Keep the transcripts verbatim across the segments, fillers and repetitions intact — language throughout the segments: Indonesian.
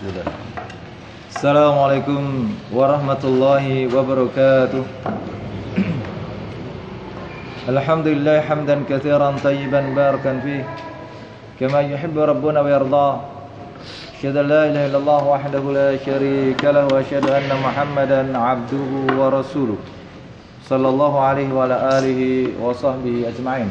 Bismillah. Assalamualaikum warahmatullahi wabarakatuh. Alhamdulillah hamdan katsiran tayyiban barakan fih kama yuhibbu rabbuna wa yarda. Asyhadu an la ilaha illallah wahdahu la syarika lahu wa asyhadu anna Muhammadan abduhu wa rasuluh. Sallallahu alaihi wa ala alihi wa sahbihi ajma'in.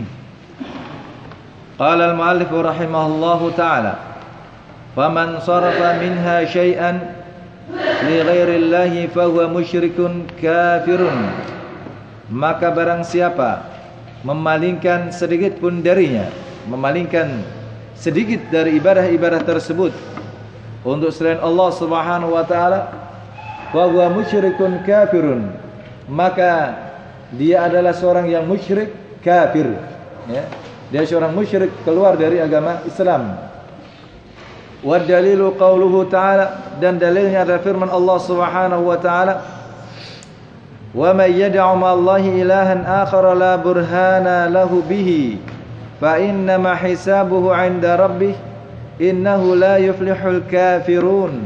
Qala al-muallif rahimahullahu ta'ala, faman sarafa minha syai'an li ghairillahi fahuwa musyrikun kafirun. Maka barang siapa memalingkan sedikit pun darinya, memalingkan sedikit dari ibadah-ibadah tersebut untuk selain Allah Subhanahu wa taala, fahuwa musyrikun kafirun, maka dia adalah seorang yang musyrik kafir, ya. Dia seorang musyrik, keluar dari agama Islam. Wa dalilu qauluhu ta'ala, dan dalilnya adalah firman Allah Subhanahu wa ta'ala, wa may yad'u ma'allahi ilahan akhara la burhana lahu bihi fa innama hisabuhu 'inda rabbih innahu la yuflihul kafirun.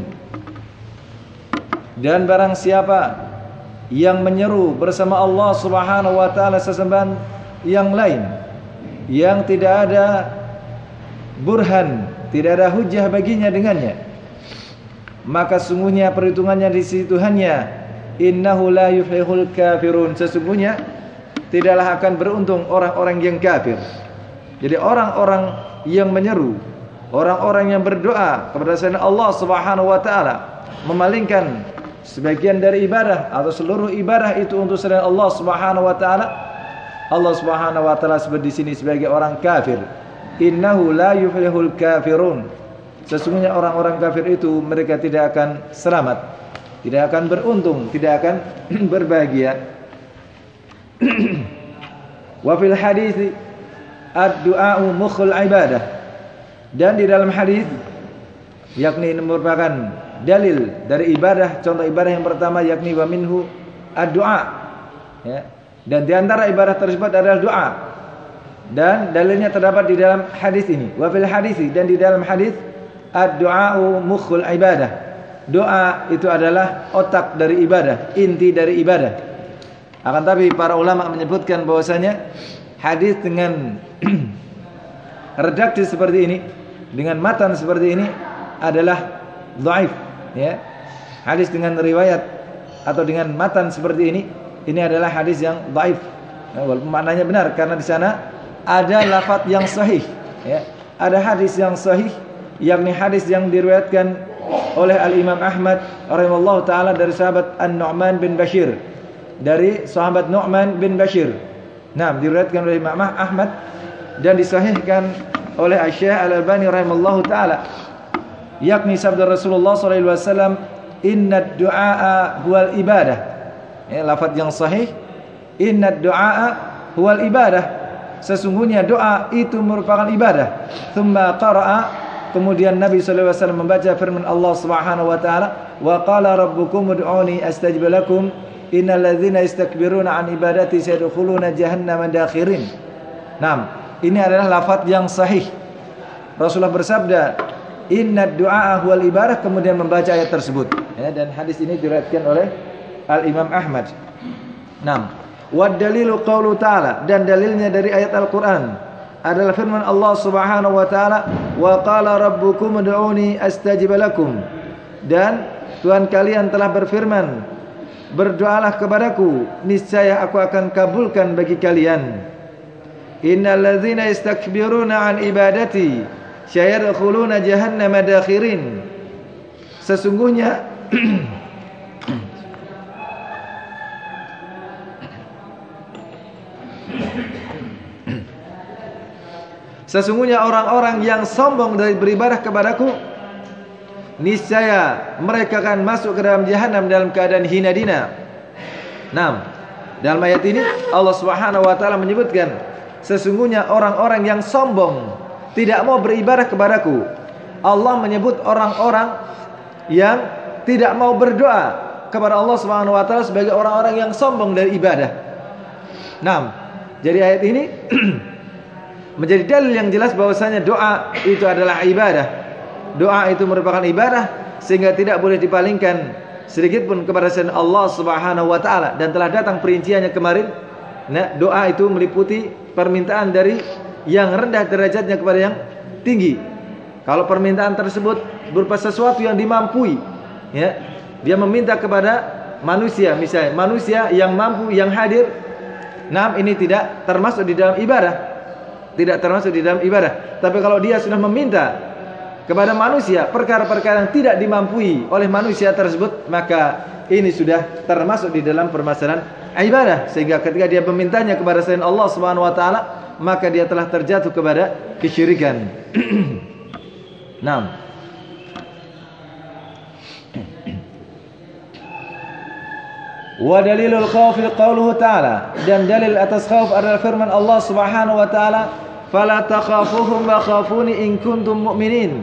Dan barang siapa yang menyeru bersama Allah Subhanahu wa ta'ala sesembahan yang lain yang tidak ada burhan, tidak ada hujjah baginya dengannya, maka sungguhnya perhitungannya di sisi Tuhannya, innahu la yuflihul kafirun, sesungguhnya tidaklah akan beruntung orang-orang yang kafir. Jadi orang-orang yang menyeru, orang-orang yang berdoa kepada selain Allah Subhanahu wa taala, memalingkan sebagian dari ibadah atau seluruh ibadah itu untuk selain Allah Subhanahu wa taala, Allah Subhanahu wa taala sebut di sini sebagai orang kafir. Innahu la yuflihul kafirun, sesungguhnya orang-orang kafir itu mereka tidak akan selamat, tidak akan beruntung, tidak akan berbahagia. Wa fil hadits ad-du'a'u mukhul ibadah, dan di dalam hadis, yakni ini merupakan dalil dari ibadah, contoh ibadah yang pertama yakni wa minhu ad-du'a, ya. Dan di antara ibadah tersebut adalah doa. Dan dalilnya terdapat di dalam hadis ini. Wa fil hadisi, dan di dalam hadis, ad-du'a'u mukhul ibadah. Doa itu adalah otak dari ibadah, inti dari ibadah. Akan tapi para ulama menyebutkan bahwasanya hadis dengan redaksi seperti ini, dengan matan seperti ini adalah dhaif, ya. Hadis dengan riwayat atau dengan matan seperti ini, ini adalah hadis yang dhaif. Walaupun maknanya benar karena di sana ada lafaz yang sahih, ya. Ada hadis yang sahih, yakni hadis yang diriwayatkan oleh Al-Imam Ahmad rahimahullahu taala dari sahabat An-Nu'man bin Bashir, dari sahabat Nu'man bin Bashir. Nah, diriwayatkan oleh Imam Ahmad dan disahihkan oleh Syekh Al-Albani rahimahullahu taala, yakni sabda Rasulullah sallallahu alaihi wasallam, "Innad du'a huwal ibadah." Ya, lafaz yang sahih, innad du'a huwal ibadah, sesungguhnya doa itu merupakan ibadah. Tsumma qara'a, kemudian Nabi sallallahu alaihi wasallam membaca firman Allah Subhanahu wa taala, wa qala rabbukum ud'uni astajib lakum innal ladzina yastakbiruna an ibadati sayadkhuluna jahannama dakhirin. Nah, ini adalah lafaz yang sahih. Rasulullah bersabda, innad du'a huwal ibadah, kemudian membaca ayat tersebut, ya, dan hadis ini diriwayatkan oleh Al-Imam Ahmad. Naam. Wa dalilu qaulu ta'ala, dan dalilnya dari ayat Al-Qur'an adalah firman Allah Subhanahu wa taala, wa qala rabbukum ud'uni astajib lakum, dan Tuhan kalian telah berfirman, berdoalah kepadaku, niscaya aku akan kabulkan bagi kalian. Innal ladzina yastakbiruna an ibadati sayadkhuluna jahannama dakhirin, sesungguhnya Sesungguhnya orang-orang yang sombong dari beribadah kepadaku, niscaya mereka akan masuk ke dalam jahanam dalam keadaan hina dina. Nah, dalam ayat ini Allah Subhanahu wa taala menyebutkan, sesungguhnya orang-orang yang sombong tidak mau beribadah kepadaku. Allah menyebut orang-orang yang tidak mau berdoa kepada Allah Subhanahu wa taala sebagai orang-orang yang sombong dari ibadah. Nah, jadi ayat ini menjadi dalil yang jelas bahwasanya doa itu adalah ibadah. doa itu merupakan ibadah sehingga tidak boleh dipalingkan sedikit pun kepada selain Allah Subhanahu wa taala, dan telah datang perinciannya kemarin. Nah, doa itu meliputi permintaan dari yang rendah derajatnya kepada yang tinggi. Kalau permintaan tersebut berupa sesuatu yang dimampui, ya, dia meminta kepada manusia, misalnya manusia yang mampu, yang hadir, nah ini tidak termasuk di dalam ibadah, tidak termasuk di dalam ibadah. Tapi kalau dia sudah meminta kepada manusia perkara-perkara yang tidak dimampui oleh manusia tersebut, maka ini sudah termasuk di dalam permasalahan ibadah, sehingga ketika dia memintanya kepada selain Allah Subhanahu wa taala, maka dia telah terjatuh kepada kesyirikan. Naam. Wa dalilul khawfi qauluhu ta'ala, dan dalil atas khauf adalah firman Allah Subhanahu wa taala, fala takhafuhum wa khafuni in kuntum mu'minin.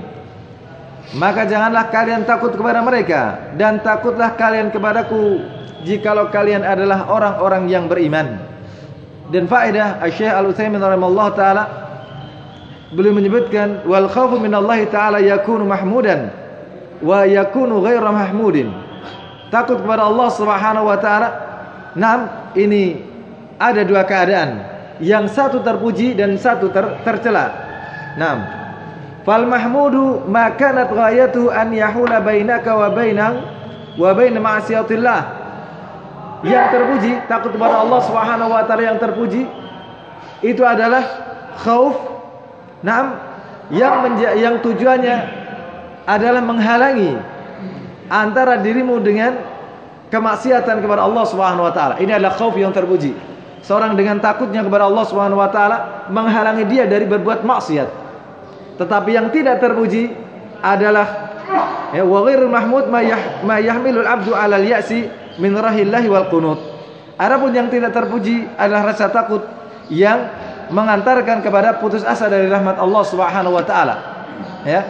Maka janganlah kalian takut kepada mereka, dan takutlah kalian kepadaku jikalau kalian adalah orang-orang yang beriman. Dan faedah Syekh Al-Utsaimin rahimahullah taala, beliau menyebutkan wal khaufu minallahi taala yakunu mahmudan wa yakunu ghairu mahmudin. Takut kepada Allah Subhanahu wa taala, nah ini ada dua keadaan, yang satu terpuji dan satu ter tercela. Nah, fal mahmudu ma kanat ghayatuhu an yahula bainaka wa bainahu wa bain ma'siyatillah. Yang terpuji, takut kepada Allah Subhanahu wa taala yang terpuji itu adalah khauf, nah, yang yang tujuannya adalah menghalangi antara dirimu dengan kemaksiatan kepada Allah Subhanahu wa taala. Ini adalah khauf yang terpuji. Seorang dengan takutnya kepada Allah Subhanahu wa taala menghalangi dia dari berbuat maksiat. Tetapi yang tidak terpuji adalah ya, wa ghairul mahmud ma, yah, ma yahmilul abdu 'alal ya'si min rahillahi wal qunut. Adapun yang tidak terpuji adalah rasa takut yang mengantarkan kepada putus asa dari rahmat Allah Subhanahu wa taala. Ya.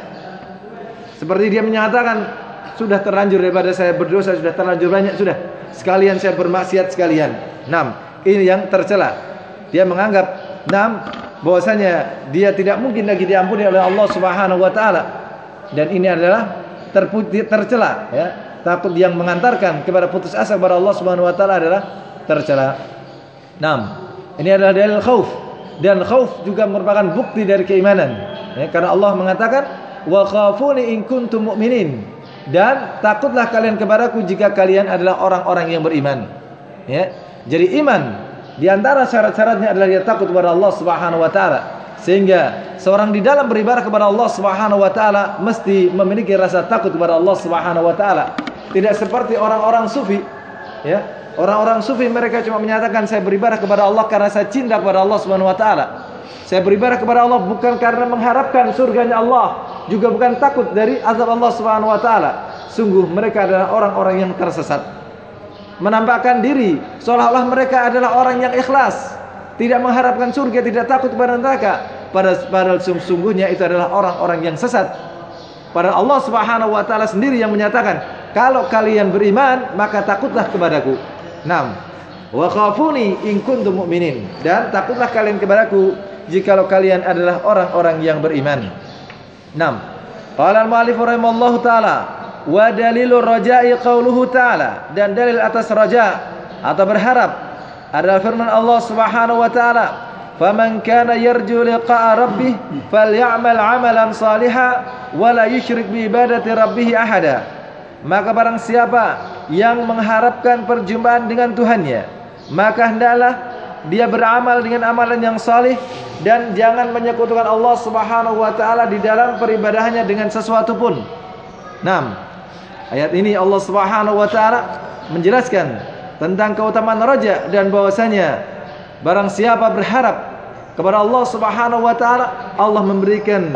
Seperti dia menyatakan, sudah terlanjur daripada saya berdosa, sudah terlanjur banyak, sudah sekalian saya bermaksiat sekalian. Enam, ini yang tercela. Dia menganggap enam bahwasanya dia tidak mungkin lagi diampuni oleh Allah Subhanahu wa taala. Dan ini adalah terpuji, tercela, ya. Takut yang mengantarkan kepada putus asa kepada Allah Subhanahu wa taala adalah tercela. enam. Ini adalah dalil khauf, dan khauf juga merupakan bukti dari keimanan. Ya, karena Allah mengatakan wa khafuni in kuntum mu'minin, dan takutlah kalian kepadaku jika kalian adalah orang-orang yang beriman. Ya. Jadi iman di antara syarat-syaratnya adalah dia takut kepada Allah Subhanahu wa taala. Sehingga seorang di dalam beribadah kepada Allah Subhanahu wa taala mesti memiliki rasa takut kepada Allah Subhanahu wa taala. Tidak seperti orang-orang sufi, ya. Orang-orang sufi mereka cuma menyatakan saya beribadah kepada Allah karena saya cinta kepada Allah Subhanahu wa taala. Saya beribadah kepada Allah bukan karena mengharapkan surganya Allah, juga bukan takut dari azab Allah Subhanahu wa taala. Sungguh mereka adalah orang-orang yang tersesat. Menampakkan diri seolah-olah mereka adalah orang yang ikhlas, tidak mengharapkan surga, tidak takut kepada neraka. Padahal sungguhnya itu adalah orang-orang yang sesat. Padahal Allah Subhanahu wa taala sendiri yang menyatakan, kalau kalian beriman maka takutlah kepadaku. Naam. Wa khafuni in kuntum mu'minin, dan takutlah kalian kepadaku jikalau kalian adalah orang-orang yang beriman. Naam. Qala al-mu'allif rahimallahu taala wa dalilur raja'i qauluhu ta'ala, dan dalil atas raja atau berharap adalah firman Allah Subhanahu wa taala, faman kana yarju liqa'a rabbih falyamal 'amalan shalihan wa la yusyrik bi ibadati rabbih ahada. Maka barang siapa yang mengharapkan perjumpaan dengan Tuhannya, maka hendaklah dia beramal dengan amalan yang salih, dan jangan menyekutukan Allah Subhanahu wa taala di dalam peribadahannya dengan sesuatu pun. Naam. Ayat ini Allah Subhanahu wa taala menjelaskan tentang keutamaan raja, dan bahwasanya barang siapa berharap kepada Allah Subhanahu wa taala, Allah memberikan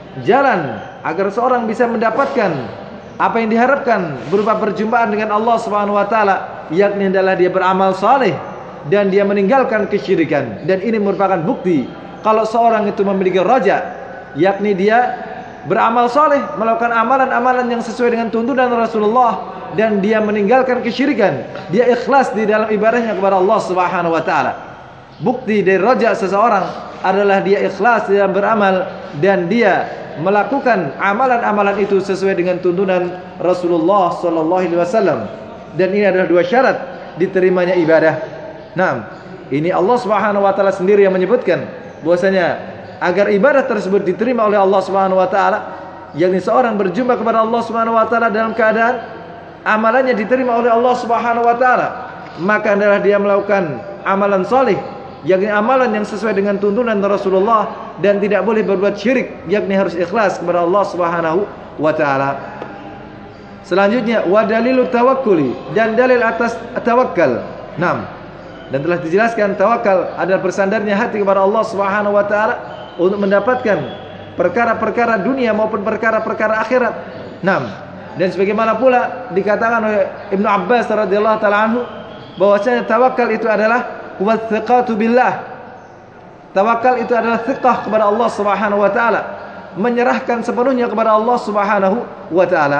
jalan agar seorang bisa mendapatkan apa yang diharapkan berupa perjumpaan dengan Allah Subhanahu wa taala, yakni adalah dia beramal saleh dan dia meninggalkan kesyirikan. Dan ini merupakan bukti kalau seorang itu memiliki raja, yakni dia beramal saleh, melakukan amalan-amalan yang sesuai dengan tuntunan Rasulullah, dan dia meninggalkan kesyirikan, dia ikhlas di dalam ibadahnya kepada Allah Subhanahu wa taala. Bukti dari raja seseorang adalah dia ikhlas dalam beramal, dan dia melakukan amalan-amalan itu sesuai dengan tuntunan Rasulullah sallallahu alaihi wasallam. Dan ini adalah dua syarat diterimanya ibadah. Nah, ini Allah Subhanahu wa taala sendiri yang menyebutkan bahwasanya agar ibadah tersebut diterima oleh Allah Subhanahu wa taala, yakni seorang berjumpa kepada Allah Subhanahu wa taala dalam keadaan amalannya diterima oleh Allah Subhanahu wa taala, maka adalah dia melakukan amalan saleh, yakni amalan yang sesuai dengan tuntunan Rasulullah, dan tidak boleh berbuat syirik, yakni harus ikhlas kepada Allah Subhanahu wa taala. Selanjutnya wa dalilu tawakkuli, dan dalil atas tawakal. enam. Dan telah dijelaskan tawakal adalah bersandarnya hati kepada Allah Subhanahu wa taala untuk mendapatkan perkara-perkara dunia maupun perkara-perkara akhirat. enam. Dan sebagaimana pula dikatakan oleh Ibnu Abbas radhiyallahu taala anhu bahwasanya tawakal itu adalah wathiqatu billah. Tawakal itu adalah thiqah kepada Allah Subhanahu wa taala, menyerahkan sepenuhnya kepada Allah Subhanahu wa taala.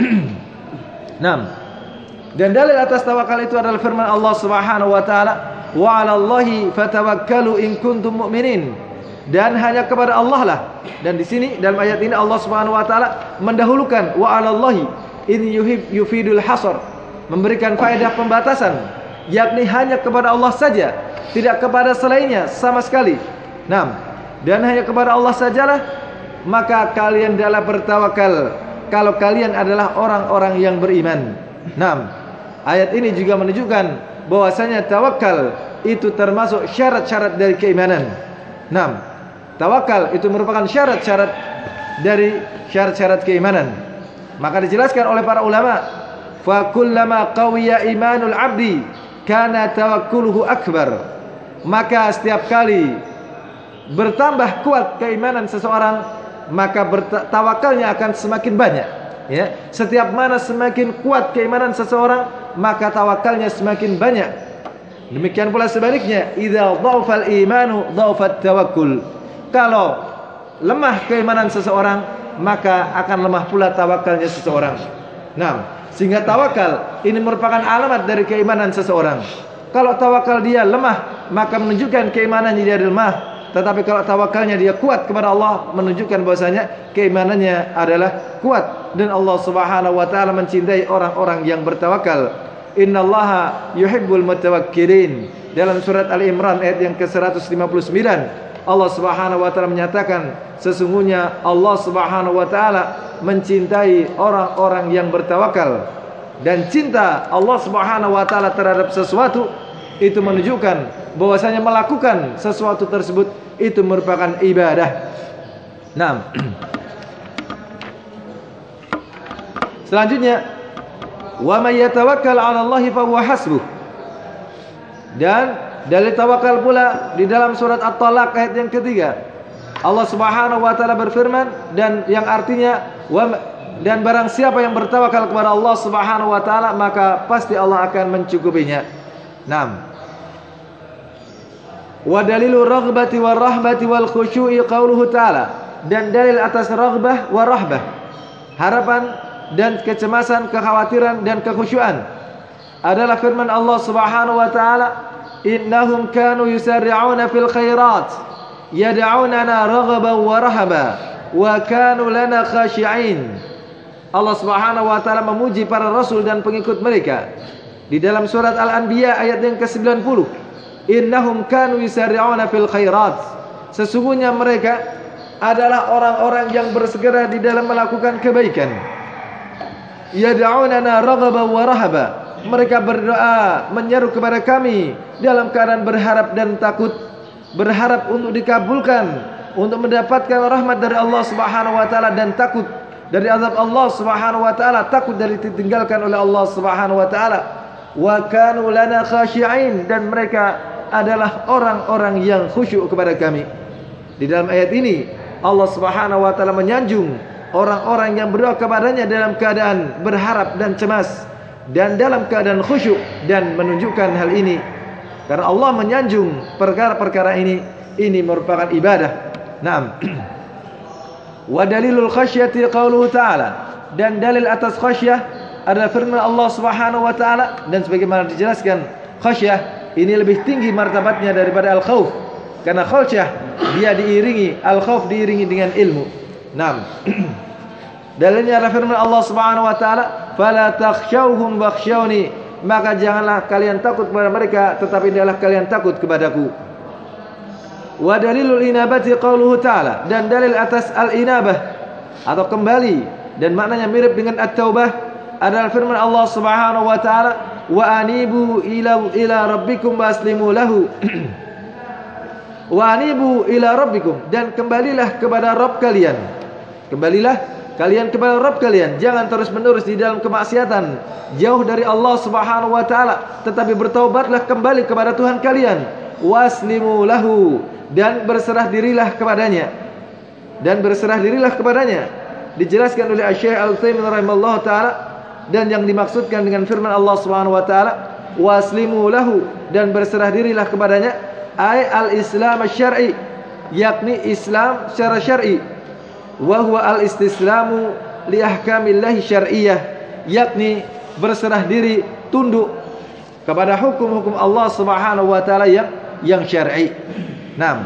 enam. Dan dalil atas tawakal itu adalah firman Allah Subhanahu wa taala, wa 'alallahi fatawakkalu in kuntum mu'minin. Dan hanya kepada Allah lah. Dan di sini dalam ayat ini Allah Subhanahu wa taala mendahulukan wa 'alallahi in yufidul hasr, memberikan faedah pembatasan, yakni hanya kepada Allah saja, tidak kepada selainnya sama sekali. enam. Dan hanya kepada Allah sajalah maka kalian adalah bertawakal kalau kalian adalah orang-orang yang beriman. enam. Ayat ini juga menunjukkan bahwasanya tawakal itu termasuk syarat-syarat dari keimanan. enam. Tawakal itu merupakan syarat-syarat dari syarat-syarat keimanan. Maka dijelaskan oleh para ulama, fa kullama qawiya imanul 'abdi kana tawakkuluhu akbar. Maka setiap kali bertambah kuat keimanan seseorang, maka tawakalnya akan semakin banyak. Ya, setiap mana semakin kuat keimanan seseorang, maka tawakalnya semakin banyak. Demikian pula sebaliknya, idza dha'afal imanu dha'afat tawakkul. Kalau lemah keimanan seseorang, maka akan lemah pula tawakalnya seseorang. Nah, sehingga tawakal ini merupakan alamat dari keimanan seseorang. Kalau tawakal dia lemah, maka menunjukkan keimanannya dia lemah. Tetapi kalau tawakalnya dia kuat kepada Allah, menunjukkan bahwasanya keimanannya adalah kuat. Dan Allah Subhanahu wa taala mencintai orang-orang yang bertawakal. Innallaha yuhibbul mutawakkilin. Dalam surat Ali Imran ayat yang ke seratus lima puluh sembilan, Allah Subhanahu wa taala menyatakan sesungguhnya Allah Subhanahu wa taala mencintai orang-orang yang bertawakal. Dan cinta Allah Subhanahu wa taala terhadap sesuatu itu menunjukkan bahwasanya melakukan sesuatu tersebut itu merupakan ibadah. Nah, selanjutnya, wa may yatawakkal 'ala Allahi fa huwa hasbuh. Dan dalil tawakal pula di dalam surat At-Talaq ayat yang ketiga. Allah Subhanahu wa taala berfirman, dan yang artinya wa, dan barang siapa yang bertawakal kepada Allah Subhanahu wa taala, maka pasti Allah akan mencukupinya. Naam. Wa dalilu raghbati war rahbati wal khusyu'i qauluhu ta'ala. Dan dalil atas raghbah wa rahbah, harapan dan kecemasan, kekhawatiran dan kekhusyuan, adalah firman Allah Subhanahu wa taala, innahum kanu yusarri'una fil khairat yad'unana raghaban wa rahaba wa kanu lana khashi'in. Allah Subhanahu wa taala memuji para rasul dan pengikut mereka di dalam surat Al-Anbiya ayat yang ke sembilan puluh. Innahum kanu yusarri'una fil khairat. Sesungguhnya mereka adalah orang-orang yang bersegera di dalam melakukan kebaikan. Yad'unana raghaban wa rahaba. Mereka berdoa menyeru kepada kami dalam keadaan berharap dan takut, berharap untuk dikabulkan, untuk mendapatkan rahmat dari Allah Subhanahu wa taala, dan takut dari azab Allah Subhanahu wa taala, takut dari ditinggalkan oleh Allah Subhanahu wa taala. Wa kanu lana khashi'in, dan mereka adalah orang-orang yang khusyuk kepada kami. Di dalam ayat ini Allah Subhanahu wa taala menyanjung orang-orang yang berdoa kepadanya dalam keadaan berharap dan cemas, dan dalam keadaan khusyuk, dan menunjukkan hal ini karena Allah menyanjung perkara-perkara ini, ini merupakan ibadah. Naam. Wa dalilul khasyati qauluhu ta'ala. Dan dalil atas khasyah adalah firman Allah Subhanahu wa taala, dan sebagaimana dijelaskan, khasyah ini lebih tinggi martabatnya daripada al-khauf. Karena khasyah dia diiringi, al-khauf diiringi dengan ilmu. Naam. Dalilnya adalah firman Allah Subhanahu wa taala, "Fala takhshawhum wakhshawni." Maka janganlah kalian takut kepada mereka, tetapi hendaklah kalian takut kepadaku. Wa dalilul inabati qauluhu ta'ala, dan dalil atas al-inabah atau kembali dan maknanya mirip dengan at-taubah adalah firman Allah Subhanahu wa taala, "Wa anibu ila ila rabbikum waslimu lahu." Wa anibu ila rabbikum, dan kembalilah kepada Rabb kalian. Kembalilah kalian kepada Rabb kalian, jangan terus-menerus di dalam kemaksiatan, jauh dari Allah Subhanahu wa taala, tetapi bertaubatlah kembali kepada Tuhan kalian. Waslimu lahu, dan berserah dirilah kepadanya. Dan berserah dirilah kepadanya. Dijelaskan oleh Syekh Al-Utsaimin rahimallahu taala, dan yang dimaksudkan dengan firman Allah Subhanahu wa taala, waslimu lahu, dan berserah dirilah kepadanya, ay al-Islam asy-syar'i, yakni Islam secara syar'i. Wa huwa al-istislamu li ahkamillahi syar'iyyah, yakni berserah diri, tunduk kepada hukum-hukum Allah Subhanahu wa taala yang yang syar'i. Naam.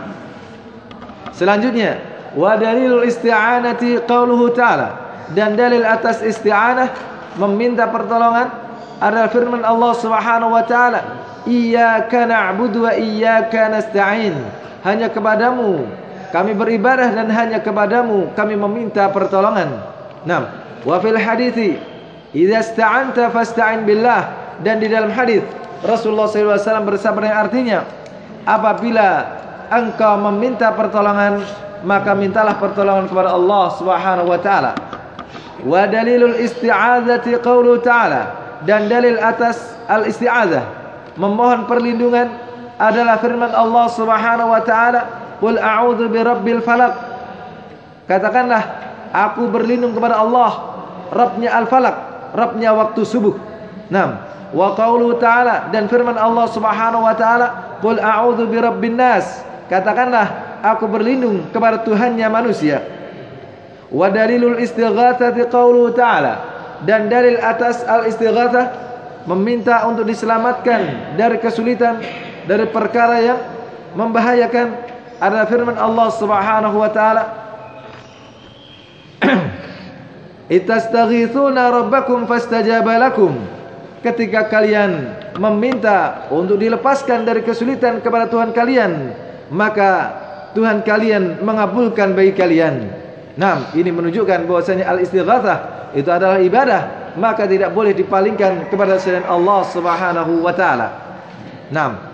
Selanjutnya, wa dalilul isti'anati qauluhu ta'ala, dan dalil atas isti'anah, meminta pertolongan, adalah firman Allah Subhanahu wa taala, iyyaka na'budu wa iyyaka nasta'in. Hanya kepadamu kami beribadah dan hanya kepadamu kami meminta pertolongan. Naam. Wa fil hadithi, idza ista'anta fasta'in billah, dan di dalam hadis Rasulullah sallallahu alaihi wasallam bersabda yang artinya, apabila engkau meminta pertolongan, maka mintalah pertolongan kepada Allah Subhanahu wa taala. Wa dalilul isti'adzati qauluhu ta'ala, dan dalil atas al-isti'adzah, memohon perlindungan, adalah firman Allah Subhanahu wa taala, qul a'udzu birabbil falaq. Katakanlah, aku berlindung kepada Allah, Rabbnya al-falaq, Rabbnya waktu subuh. Naam. Wa qauluhu ta'ala, dan firman Allah Subhanahu wa taala, qul a'udzu birabbin nas. Katakanlah, aku berlindung kepada Tuhannya manusia. Wa dalilul istighatsati qauluhu ta'ala, dan dalil atas al-istighatsah, meminta untuk diselamatkan dari kesulitan, dari perkara yang membahayakan, adalah firman Allah Subhanahu wa taala, "Ittastaghitsuna rabbakum fastajaba lakum." Ketika kalian meminta untuk dilepaskan dari kesulitan kepada Tuhan kalian, maka Tuhan kalian mengabulkan bagi kalian. Nah, ini menunjukkan bahwasanya al-istighatsah itu adalah ibadah, maka tidak boleh dipalingkan kepada selain Allah Subhanahu wa taala. Naam.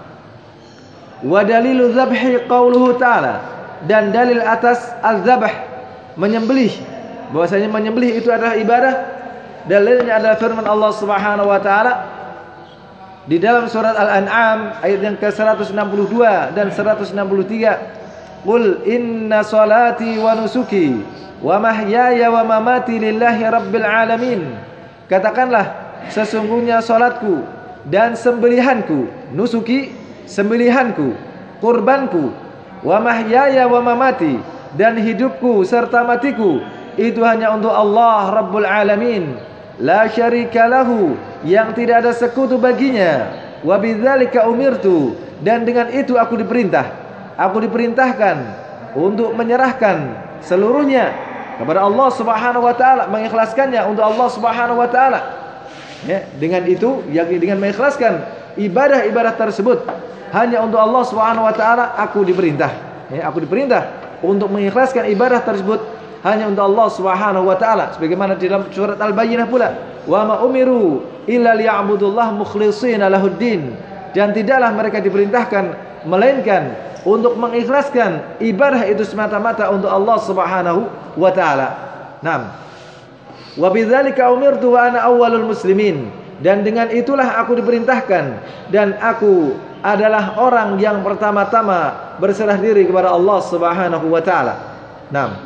Wa dalilu dzabhi qauluhu ta'ala, dan dalil atas al-dzabh, menyembelih, bahwasanya menyembelih itu adalah ibadah. Dalilnya adalah firman Allah Subhanahu wa taala di dalam surat Al-An'am ayat yang ke seratus enam puluh dua dan seratus enam puluh tiga. Qul inna salati wa nusuki wa mahyaya wa mamati lillahi rabbil alamin. Katakanlah, sesungguhnya salatku dan sembelihanku, nusuki, sembelihanku, kurbanku, wa mahyaya wa mamati, dan hidupku serta matiku, itu hanya untuk Allah Rabbul Alamin, la syarika lahu, yang tidak ada sekutu baginya, wa bidzalika umirtu, dan dengan itu aku diperintah, aku diperintahkan untuk menyerahkan seluruhnya kepada Allah Subhanahu wa taala, mengikhlaskannya untuk Allah Subhanahu wa taala. Ya, dengan itu, yakni dengan mengikhlaskan ibadah-ibadah tersebut hanya untuk Allah Subhanahu wa taala, aku diperintah. Ya, aku diperintah untuk mengikhlaskan ibadah tersebut hanya untuk Allah Subhanahu wa taala, sebagaimana di dalam surat Al-Bayyinah pula, wa ma umiru illa liya'budullaha mukhlishina lahuddin, dan tidaklah mereka diperintahkan melainkan untuk mengikhlaskan ibadah itu semata-mata untuk Allah Subhanahu wa taala. Naam. Wa bidzalika umirtu wa ana awwalul muslimin, dan dengan itulah aku diperintahkan dan aku adalah orang yang pertama-tama berserah diri kepada Allah Subhanahu wa taala. Naam.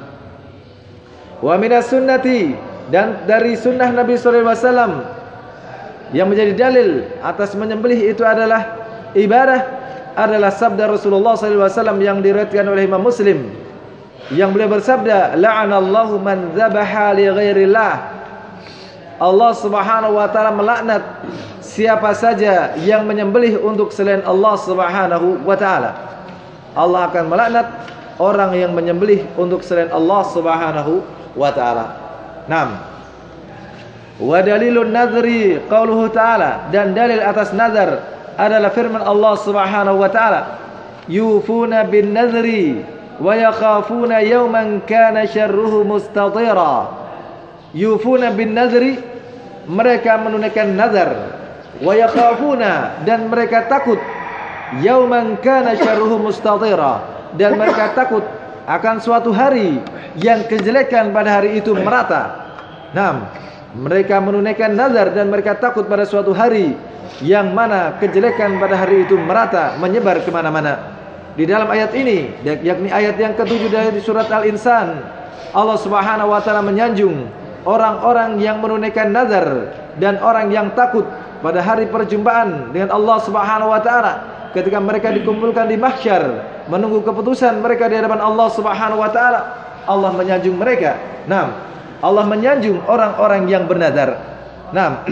Wa minas sunnati, dan dari sunnah Nabi sallallahu alaihi wasallam yang menjadi dalil atas menyembelih itu adalah ibadah, adalah sabda Rasulullah sallallahu alaihi wasallam yang diriwayatkan oleh Imam Muslim, yang beliau bersabda, la'anallahu man dzabaha li ghairillah. Allah Subhanahu wa taala melaknat siapa saja yang menyembelih untuk selain Allah Subhanahu wa taala. Allah akan melaknat orang yang menyembelih untuk selain Allah Subhanahu wa taala. Naam. Wa dalilun nadhri qauluhu ta'ala, dan dalil atas nazar adalah firman Allah Subhanahu wa taala, yufuna bin nadhri wa yakhafuna yawman kana syarruhu mustatira. Yufuna bin nadhri, mereka menunaikan nazar, wa yakhafuna, dan mereka takut, yawman kana syarruhu mustatira, dan mereka takut akan suatu hari yang kejelekan pada hari itu merata. Naam, mereka menunaikan nazar dan mereka takut pada suatu hari yang mana kejelekan pada hari itu merata, menyebar kemana-mana. Di dalam ayat ini, yakni ayat yang ketujuh dari surat Al-Insan, Allah Subhanahu wa taala menyanjung orang-orang yang menunaikan nazar dan orang yang takut pada hari perjumpaan dengan Allah Subhanahu wa taala, ketika mereka dikumpulkan di mahsyar menunggu keputusan mereka di hadapan Allah Subhanahu wa taala. Allah menyanjung mereka. Naam, Allah menyanjung orang-orang yang bernazar. Naam.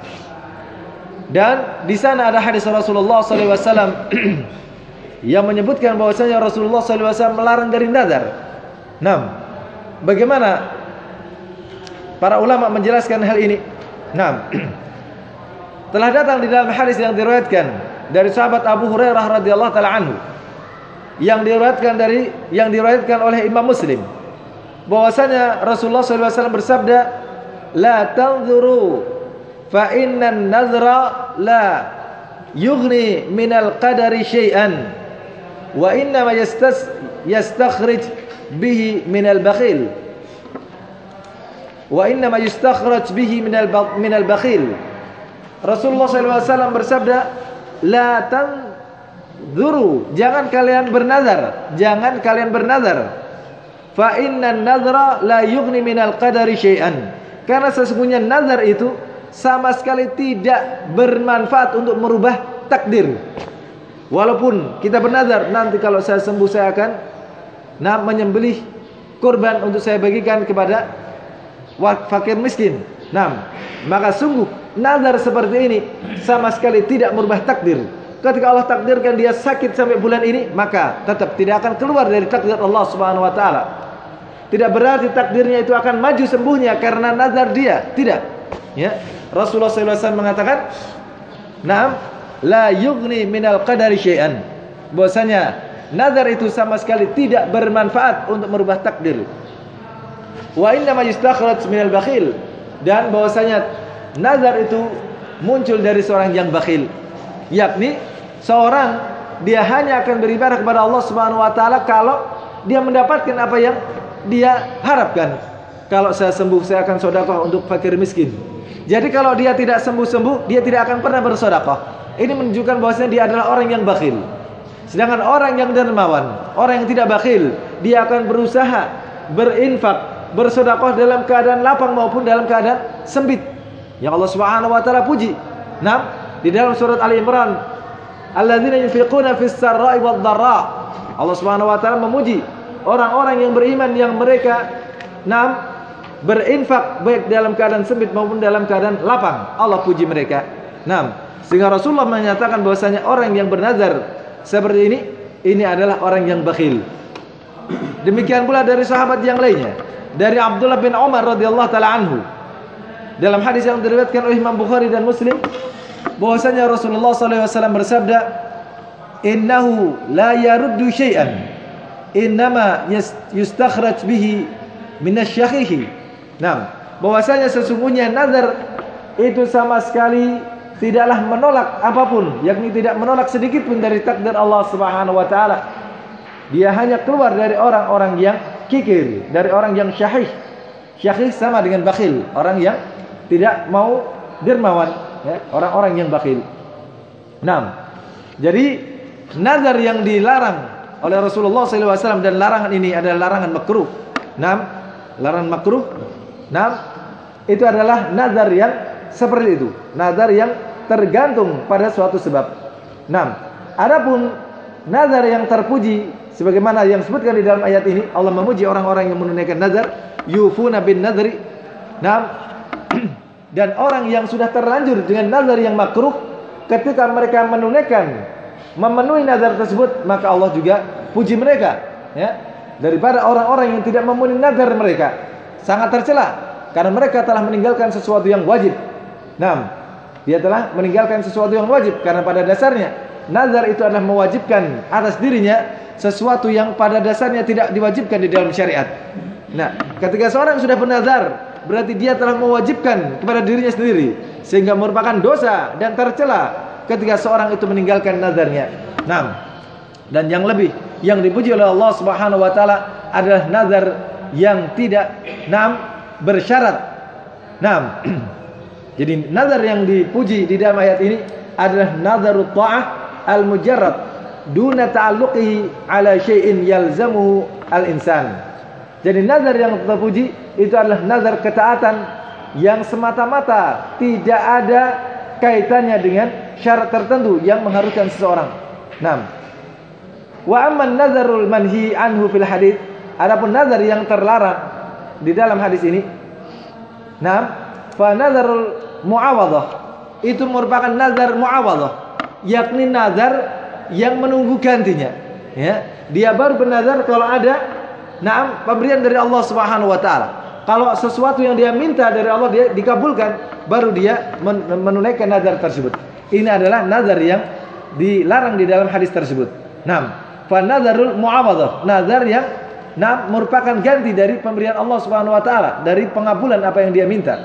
Dan di sana ada hadis Rasulullah sallallahu alaihi wasallam yang menyebutkan bahwasanya Rasulullah sallallahu alaihi wasallam melarang dari nazar. Naam. Bagaimana para ulama menjelaskan hal ini? Naam. Telah datang di dalam hadis yang diriwayatkan dari sahabat Abu Hurairah radhiyallahu taala anhu, yang diriwayatkan dari yang diriwayatkan oleh Imam Muslim, bahwasanya Rasulullah sallallahu alaihi wasallam bersabda, la tanzuru fa innan nazra la yughni minal qadari syai'an wa inna ma yastas yastakhrij bihi minal bakhil wa inna ma yastakhraj bihi minal minal bakhil. Rasulullah sallallahu alaihi wasallam bersabda, la tanzuru, jangan kalian bernazar, jangan kalian bernazar. Fa innan nazra la yughni minal qadari syai'an, karena sesungguhnya nazar itu sama sekali tidak bermanfaat untuk merubah takdir. Walaupun kita bernazar, nanti kalau saya sembuh saya akan nah menyembelih kurban untuk saya bagikan kepada fakir miskin. Nah, maka sungguh nazar seperti ini sama sekali tidak merubah takdir. Ketika Allah takdirkan dia sakit sampai bulan ini, maka tetap tidak akan keluar dari takdir Allah Subhanahu wa taala. Tidak berarti takdirnya itu akan maju sembuhnya karena nazar dia, tidak. Ya. Rasulullah sallallahu alaihi wasallam mengatakan, "Naam, la yughni minal qadari syai'an." Bahwasanya nazar itu sama sekali tidak bermanfaat untuk merubah takdir. Wa inna ma yustakhraj minal bakhil, dan bahwasanya nazar itu muncul dari seorang yang bakhil, yakni seorang dia hanya akan beribadah kepada Allah Subhanahu wa taala kalau dia mendapatkan apa yang dia harapkan. Kalau saya sembuh saya akan sedekah untuk fakir miskin. Jadi kalau dia tidak sembuh-sembuh, dia tidak akan pernah bersedekah. Ini menunjukkan bahwasanya dia adalah orang yang bakhil. Sedangkan orang yang dermawan, orang yang tidak bakhil, dia akan berusaha berinfak, bersedekah dalam keadaan lapang maupun dalam keadaan sempit. Yang Allah Subhanahu wa taala puji. Nah, di dalam surat Ali Imran, alladzina yunfiquna fis sarra'i wad dharra. Allah Subhanahu wa taala memuji orang-orang yang beriman yang mereka nah berinfak baik dalam keadaan sempit maupun dalam keadaan lapang. Allah puji mereka. Nah, sehingga Rasulullah menyatakan bahwasanya orang yang bernazar seperti ini, ini adalah orang yang bakhil. Demikian pula dari sahabat yang lainnya, dari Abdullah bin Umar radhiyallahu taala anhu, dalam hadis yang diriwayatkan oleh Imam Bukhari dan Muslim, bahwasanya Rasulullah sallallahu alaihi wasallam bersabda, "Innahu la yaruddu syai'an, innama yustakhraj bihi minasy-syakhihi." Nah, bahwasanya sesungguhnya nazar itu sama sekali tidaklah menolak apapun, yakni tidak menolak sedikit pun dari takdir Allah Subhanahu wa taala. Dia hanya keluar dari orang-orang yang kikir, dari orang yang syahih. Syahih sama dengan bakhil, orang yang tidak mau dermawan, ya, orang-orang yang bakhil. Nah, jadi nazar yang dilarang oleh Rasulullah sallallahu alaihi wasallam, dan larangan ini adalah larangan makruh. Nah, larangan makruh. Nah, itu adalah nazar yang seperti itu, nazar yang tergantung pada suatu sebab. Nah, adapun nazar yang terpuji sebagaimana yang disebutkan di dalam ayat ini, Allah memuji orang-orang yang menunaikan nazar, yufuna bin nadri. Nah, dan orang yang sudah terlanjur dengan nazar yang makruh, ketika mereka menunaikan, memenuhi nazar tersebut, maka Allah juga puji mereka, ya. daripada orang-orang yang tidak memenuhi nazar mereka. Sangat tercela karena mereka telah meninggalkan sesuatu yang wajib. Nah, dia telah meninggalkan sesuatu yang wajib karena pada dasarnya nazar itu adalah mewajibkan atas dirinya sesuatu yang pada dasarnya tidak diwajibkan di dalam syariat. Nah, ketika seorang sudah bernazar, berarti dia telah mewajibkan kepada dirinya sendiri, sehingga merupakan dosa dan tercela ketika seorang itu meninggalkan nazarnya. Nah, dan yang lebih yang dipuji oleh Allah Subhanahu wa taala adalah nazar yang tidak nam bersyarat. Nah, jadi nazar yang dipuji di dalam ayat ini adalah nazarut ta'ah al-mujarrad duna ta'alluqihi ala syai'in yalzamuhu al-insan. Jadi nazar yang terpuji itu adalah nazar ketaatan yang semata-mata tidak ada kaitannya dengan syarat tertentu yang mengharuskan seseorang. Nah, wa amman nazarul manhi anhu fil hadits, adapun nazar yang terlarang di dalam hadis ini, nah, fa nazarul muawadhah itu merupakan nazar muawadhah, yakni nazar yang menunggu gantinya. Ya, dia baru bernazar kalau ada nah pemberian dari Allah Subhanahu wa taala. Kalau sesuatu yang dia minta dari Allah dia dikabulkan, baru dia menunaikan nazar tersebut. Ini adalah nazar yang dilarang di dalam hadis tersebut. Nah, fa nazarul muawadhah, nazar yang nah merupakan ganti dari pemberian Allah Subhanahu wa taala, dari pengabulan apa yang dia minta.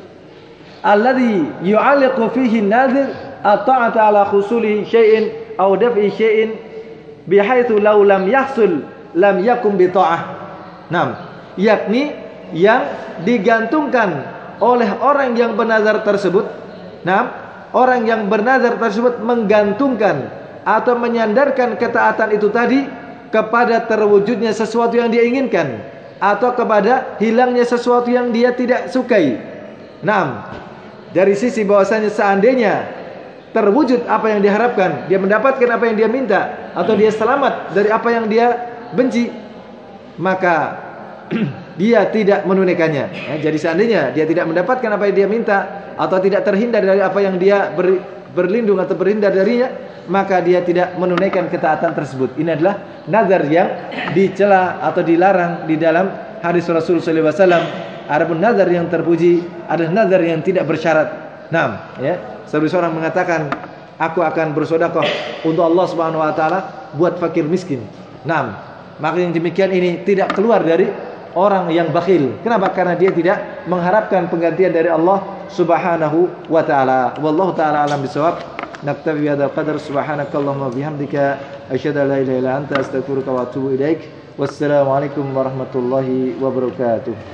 Alladzi yu'alliqu fihi an-nazir at-ta'ata 'ala husuli syai'in aw daf'i syai'in bihaitsu law lam yahsul lam yakum bi ta'ah. Nah, yakni yang digantungkan oleh orang yang bernazar tersebut. Nah, orang yang bernazar tersebut menggantungkan atau menyandarkan ketaatan itu tadi kepada terwujudnya sesuatu yang dia inginkan atau kepada hilangnya sesuatu yang dia tidak sukai. Nah, dari sisi bahwasanya seandainya terwujud apa yang diharapkan, dia mendapatkan apa yang dia minta, atau dia selamat dari apa yang dia benci, maka dia tidak menunaikannya. Ya, jadi seandainya dia tidak mendapatkan apa yang dia minta atau tidak terhindar dari apa yang dia ber, berlindung atau berhindar darinya, maka dia tidak menunaikan ketaatan tersebut. Ini adalah nazar yang dicela atau dilarang di dalam hadis Rasul sallallahu alaihi wasallam. Adapun nazar yang terpuji adalah nazar yang tidak bersyarat. Nah, ya, seperti seorang mengatakan, aku akan bersedekah untuk Allah Subhanahu wa taala buat fakir miskin. Nah, maka yang demikian ini tidak keluar dari orang yang bakhil. Kenapa? Karena dia tidak mengharapkan penggantian dari Allah Subhanahu wa taala. Wallahu taala alam bisawab. Naktabi bihadzal qadar. Subhanakallahumma bihamdika asyhadu an la ilaha illa anta astaghfiruka wa atubu ilaik. Wassalamualaikum warahmatullahi wabarakatuh.